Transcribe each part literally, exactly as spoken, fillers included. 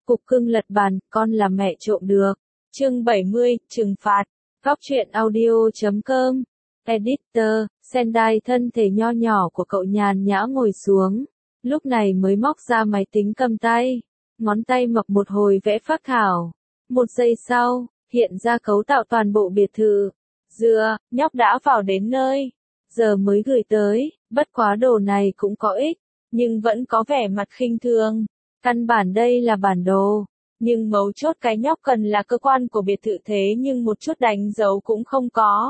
Cục cưng lật bàn, con là mẹ trộm được. Chương bảy mươi, trừng phạt. Góc truyện audio chấm com. Editor, Sendai thân thể nho nhỏ của cậu nhàn nhã ngồi xuống. Lúc này mới móc ra máy tính cầm tay. Ngón tay mọc một hồi vẽ phác thảo. Một giây sau, hiện ra cấu tạo toàn bộ biệt thự. Dừa, nhóc đã vào đến nơi. Giờ mới gửi tới, bất quá đồ này cũng có ích, nhưng vẫn có vẻ mặt khinh thường. Căn bản đây là bản đồ, nhưng mấu chốt cái nhóc cần là cơ quan của biệt thự thế nhưng một chút đánh dấu cũng không có.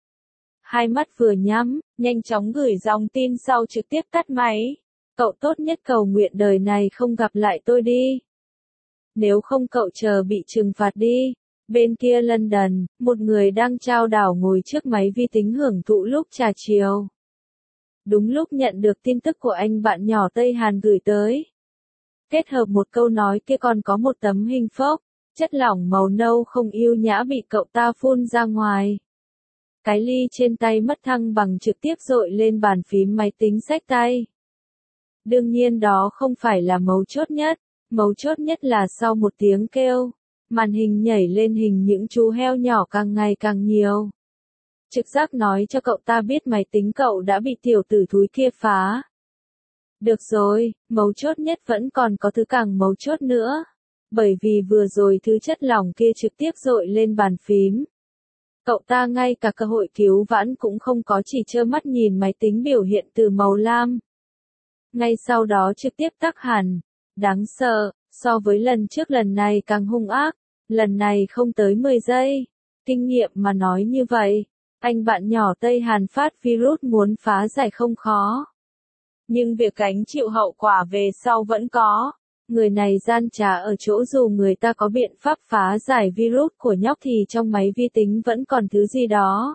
Hai mắt vừa nhắm, nhanh chóng gửi dòng tin sau trực tiếp tắt máy. Cậu tốt nhất cầu nguyện đời này không gặp lại tôi đi. Nếu không cậu chờ bị trừng phạt đi. Bên kia London, một người đang trao đảo ngồi trước máy vi tính hưởng thụ lúc trà chiều. Đúng lúc nhận được tin tức của anh bạn nhỏ Tây Hàn gửi tới. Kết hợp một câu nói kia còn có một tấm hình phốc, chất lỏng màu nâu không yêu nhã bị cậu ta phun ra ngoài. Cái ly trên tay mất thăng bằng trực tiếp dội lên bàn phím máy tính xách tay. Đương nhiên đó không phải là mấu chốt nhất, mấu chốt nhất là sau một tiếng kêu, màn hình nhảy lên hình những chú heo nhỏ càng ngày càng nhiều. Trực giác nói cho cậu ta biết máy tính cậu đã bị tiểu tử thúi kia phá. Được rồi, mấu chốt nhất vẫn còn có thứ càng mấu chốt nữa. Bởi vì vừa rồi thứ chất lỏng kia trực tiếp dội lên bàn phím. Cậu ta ngay cả cơ hội cứu vãn cũng không có, chỉ trơ mắt nhìn máy tính biểu hiện từ màu lam. Ngay sau đó trực tiếp tắt hẳn. Đáng sợ, so với lần trước lần này càng hung ác. Lần này không tới mười giây. Kinh nghiệm mà nói như vậy, anh bạn nhỏ Tây Hàn phát virus muốn phá giải không khó. Nhưng việc gánh chịu hậu quả về sau vẫn có. Người này gian trá ở chỗ dù người ta có biện pháp phá giải virus của nhóc thì trong máy vi tính vẫn còn thứ gì đó.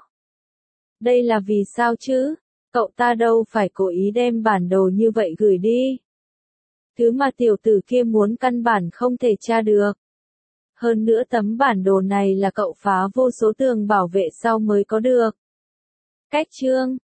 Đây là vì sao chứ? Cậu ta đâu phải cố ý đem bản đồ như vậy gửi đi. Thứ mà tiểu tử kia muốn căn bản không thể tra được. Hơn nữa tấm bản đồ này là cậu phá vô số tường bảo vệ sau mới có được. Cách chương